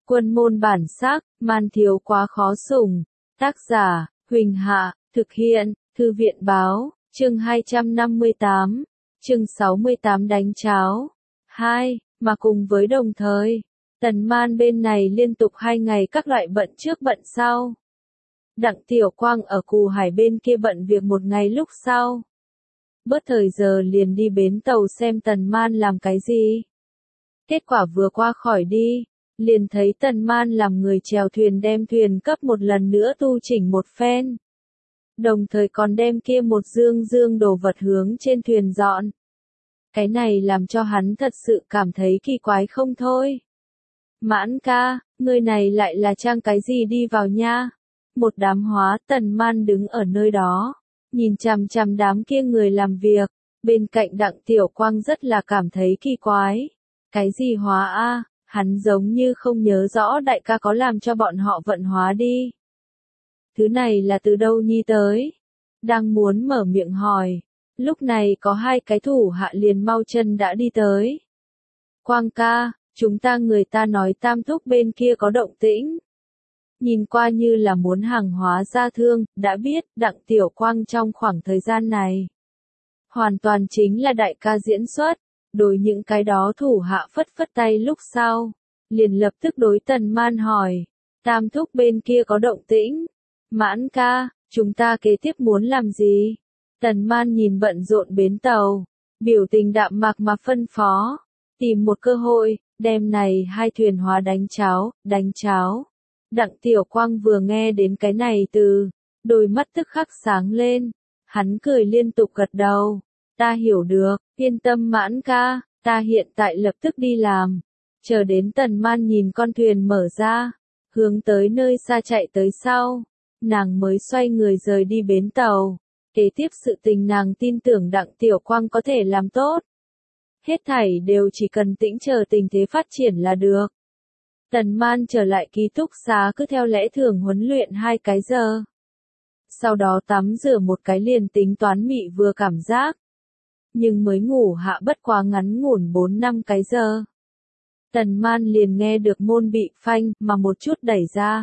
Quân môn bản sắc, man thiếu quá khó sủng. Tác giả, Huỳnh Hạ, thực hiện, Thư viện báo, chương 258, chương 68 đánh cháo. 2. Mà cùng với đồng thời, Tần Man bên này liên tục 2 ngày các loại bận trước bận sau. Đặng Tiểu Quang ở Cù Hải bên kia bận việc 1 ngày lúc sau. Bớt thời giờ liền đi bến tàu xem Tần Man làm cái gì. Kết quả vừa qua khỏi đi, liền thấy Tần Man làm người chèo thuyền đem thuyền cấp một lần nữa tu chỉnh một phen. Đồng thời còn đem kia một dương đồ vật hướng trên thuyền dọn. Cái này làm cho hắn thật sự cảm thấy kỳ quái không thôi. Mãn ca, người này lại là trang cái gì đi vào nha? Một đám hóa. Tần Man đứng ở nơi đó, nhìn chằm chằm đám kia người làm việc, bên cạnh Đặng Tiểu Quang rất là cảm thấy kỳ quái. Cái gì hóa a? Hắn giống như không nhớ rõ đại ca có làm cho bọn họ vận hóa đi. Thứ này là từ đâu nhi tới? Đang muốn mở miệng hỏi, lúc này có 2 cái thủ hạ liền mau chân đã đi tới. Quang ca, chúng ta người ta nói Tam Thúc bên kia có động tĩnh. Nhìn qua như là muốn hàng hóa ra thương, đã biết Đặng Tiểu Quang trong khoảng thời gian này hoàn toàn chính là đại ca diễn xuất. Đối những cái đó thủ hạ phất phất tay lúc sau, liền lập tức đối Tần Man hỏi, Tam Thúc bên kia có động tĩnh. Mãn ca, chúng ta kế tiếp muốn làm gì? Tần Man nhìn bận rộn bến tàu, biểu tình đạm mạc mà phân phó, tìm một cơ hội, đem này 2 thuyền hóa đánh cháo. Đặng Tiểu Quang vừa nghe đến cái này từ, đôi mắt tức khắc sáng lên, hắn cười liên tục gật đầu, ta hiểu được, yên tâm Mãn ca, ta hiện tại lập tức đi làm. Chờ đến Tần Man nhìn con thuyền mở ra, hướng tới nơi xa chạy tới sau, nàng mới xoay người rời đi bến tàu. Kế tiếp sự tình nàng tin tưởng Đặng Tiểu Quang có thể làm tốt. Hết thảy đều chỉ cần tĩnh chờ tình thế phát triển là được. Tần Man trở lại ký túc xá cứ theo lẽ thường huấn luyện 2 cái giờ. Sau đó tắm rửa một cái liền tính toán mị vừa cảm giác. Nhưng mới ngủ hạ bất quá ngắn ngủn 4-5 cái giờ. Tần Man liền nghe được môn bị phanh mà một chút đẩy ra.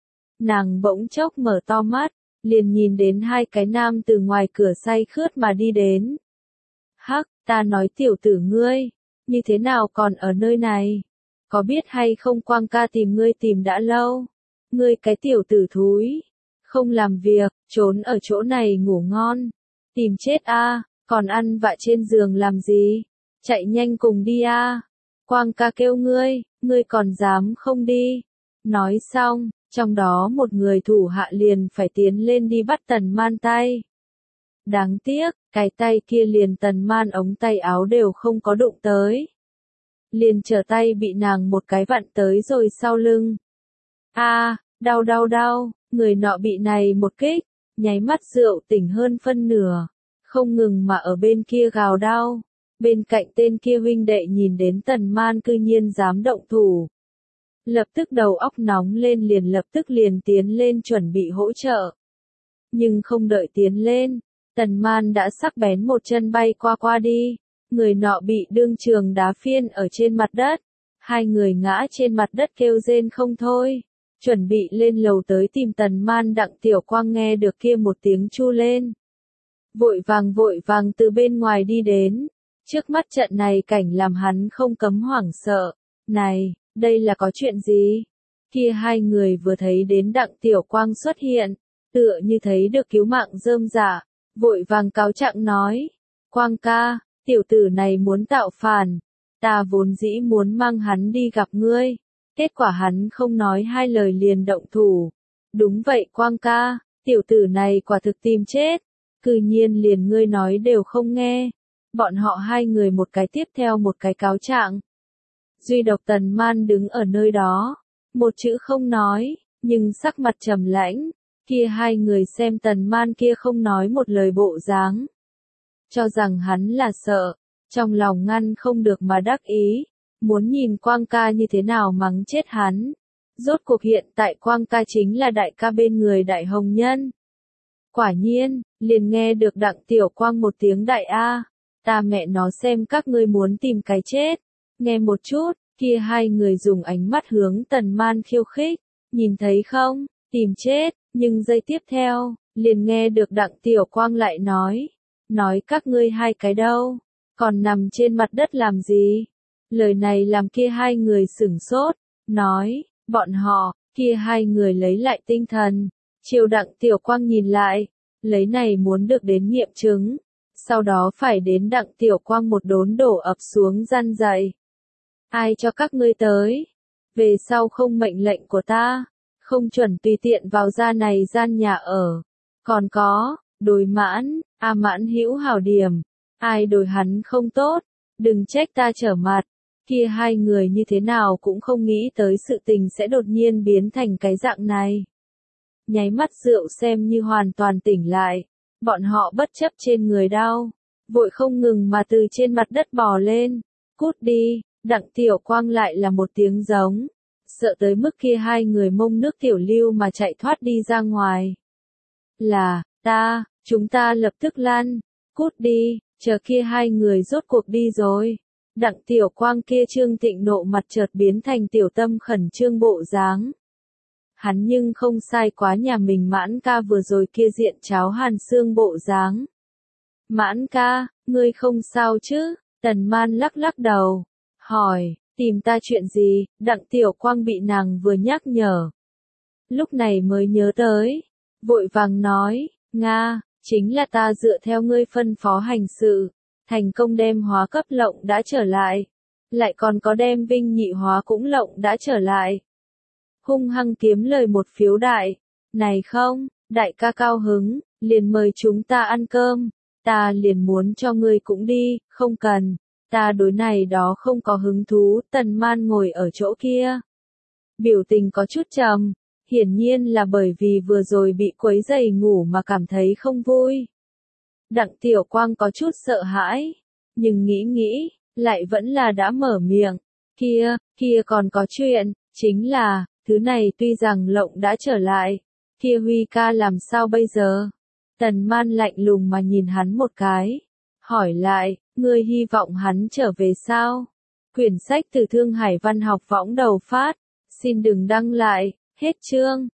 Nàng bỗng chốc mở to mắt, liền nhìn đến 2 cái nam từ ngoài cửa say khướt mà đi đến. Hắc, ta nói tiểu tử ngươi, như thế nào còn ở nơi này? Có biết hay không Quang ca tìm ngươi tìm đã lâu? Ngươi cái tiểu tử thúi, không làm việc, trốn ở chỗ này ngủ ngon. Tìm chết a, còn ăn vạ trên giường làm gì? Chạy nhanh cùng đi a. Quang ca kêu ngươi còn dám không đi? Nói xong, trong đó một người thủ hạ liền phải tiến lên đi bắt Tần Man tay. Đáng tiếc, cái tay kia liền Tần Man ống tay áo đều không có đụng tới. Liền trở tay bị nàng một cái vặn tới rồi sau lưng. Đau, người nọ bị này một kích, nháy mắt rượu tỉnh hơn phân nửa, không ngừng mà ở bên kia gào đau. Bên cạnh tên kia huynh đệ nhìn đến Tần Man cư nhiên dám động thủ. Lập tức đầu óc nóng lên liền lập tức liền tiến lên chuẩn bị hỗ trợ. Nhưng không đợi tiến lên, Tần Man đã sắc bén một chân bay qua đi. Người nọ bị đương trường đá phiên ở trên mặt đất. 2 người ngã trên mặt đất kêu rên không thôi. Chuẩn bị lên lầu tới tìm Tần Man. Đặng Tiểu Quang nghe được kia một tiếng chu lên. Vội vàng từ bên ngoài đi đến. Trước mắt trận này cảnh làm hắn không cấm hoảng sợ. Này, đây là có chuyện gì? Kia 2 người vừa thấy đến Đặng Tiểu Quang xuất hiện, tựa như thấy được cứu mạng rơm rả, vội vàng cáo trạng nói. Quang ca, tiểu tử này muốn tạo phản, ta vốn dĩ muốn mang hắn đi gặp ngươi, kết quả hắn không nói 2 lời liền động thủ. Đúng vậy Quang ca, tiểu tử này quả thực tìm chết, cư nhiên liền ngươi nói đều không nghe. Bọn họ 2 người một cái tiếp theo một cái cáo trạng. Duy độc Tần Man đứng ở nơi đó, một chữ không nói, nhưng sắc mặt trầm lãnh. Kia 2 người xem Tần Man kia không nói một lời bộ dáng, cho rằng hắn là sợ, trong lòng ngăn không được mà đắc ý, muốn nhìn Quang ca như thế nào mắng chết hắn. Rốt cuộc hiện tại Quang ca chính là đại ca bên người Đại Hồng Nhân. Quả nhiên, liền nghe được Đặng Tiểu Quang một tiếng đại a, ta mẹ nó xem các ngươi muốn tìm cái chết. Nghe một chút, Kia hai người dùng ánh mắt hướng Tần Man khiêu khích, nhìn thấy không, tìm chết, nhưng giây tiếp theo, liền nghe được Đặng Tiểu Quang lại nói các ngươi hai cái đâu, còn nằm trên mặt đất làm gì? Lời này làm kia hai người sửng sốt, nói, bọn họ, kia hai người lấy lại tinh thần, chiều Đặng Tiểu Quang nhìn lại, lấy này muốn được đến nghiệm chứng, sau đó phải đến Đặng Tiểu Quang một đốn đổ ập xuống răn dạy. Ai cho các ngươi tới? Về sau không mệnh lệnh của ta, không chuẩn tùy tiện vào ra này gian nhà ở. Còn có, đối Mãn, Mãn hữu hảo điểm, ai đối hắn không tốt, đừng trách ta trở mặt. Kia hai người như thế nào cũng không nghĩ tới sự tình sẽ đột nhiên biến thành cái dạng này. Nháy mắt rượu xem như hoàn toàn tỉnh lại, bọn họ bất chấp trên người đau, vội không ngừng mà từ trên mặt đất bò lên, cút đi, Đặng Tiểu Quang lại là một tiếng giống, sợ tới mức kia hai người mông nước tiểu lưu mà chạy thoát đi ra ngoài. Là, chúng ta lập tức lăn, cút đi, chờ kia hai người rốt cuộc đi rồi. Đặng Tiểu Quang kia trương thịnh nộ mặt chợt biến thành tiểu tâm khẩn trương bộ dáng. Hắn nhưng không sai quá nhà mình Mãn ca vừa rồi kia diện cháo hàn xương bộ dáng. Mãn ca, ngươi không sao chứ? Tần Man lắc lắc đầu, hỏi, tìm ta chuyện gì? Đặng Tiểu Quang bị nàng vừa nhắc nhở. Lúc này mới nhớ tới, vội vàng nói, Nga, chính là ta dựa theo ngươi phân phó hành sự, thành công đem hóa cấp lộng đã trở lại, lại còn có đem vinh nhị hóa cũng lộng đã trở lại. Hung hăng kiếm lời một phiếu đại, này không, đại ca cao hứng, liền mời chúng ta ăn cơm, ta liền muốn cho ngươi cũng đi, không cần, ta đối này đó không có hứng thú. Tần Man ngồi ở chỗ kia, biểu tình có chút trầm, hiển nhiên là bởi vì vừa rồi bị quấy rầy ngủ mà cảm thấy không vui. Đặng Tiểu Quang có chút sợ hãi, nhưng nghĩ, lại vẫn là đã mở miệng, kia còn có chuyện, chính là, thứ này tuy rằng lộng đã trở lại, kia Huy ca làm sao bây giờ? Tần Man lạnh lùng mà nhìn hắn một cái, hỏi lại, ngươi hy vọng hắn trở về sao? Quyển sách từ Thương Hải Văn học võng đầu phát, xin đừng đăng lại, hết chương.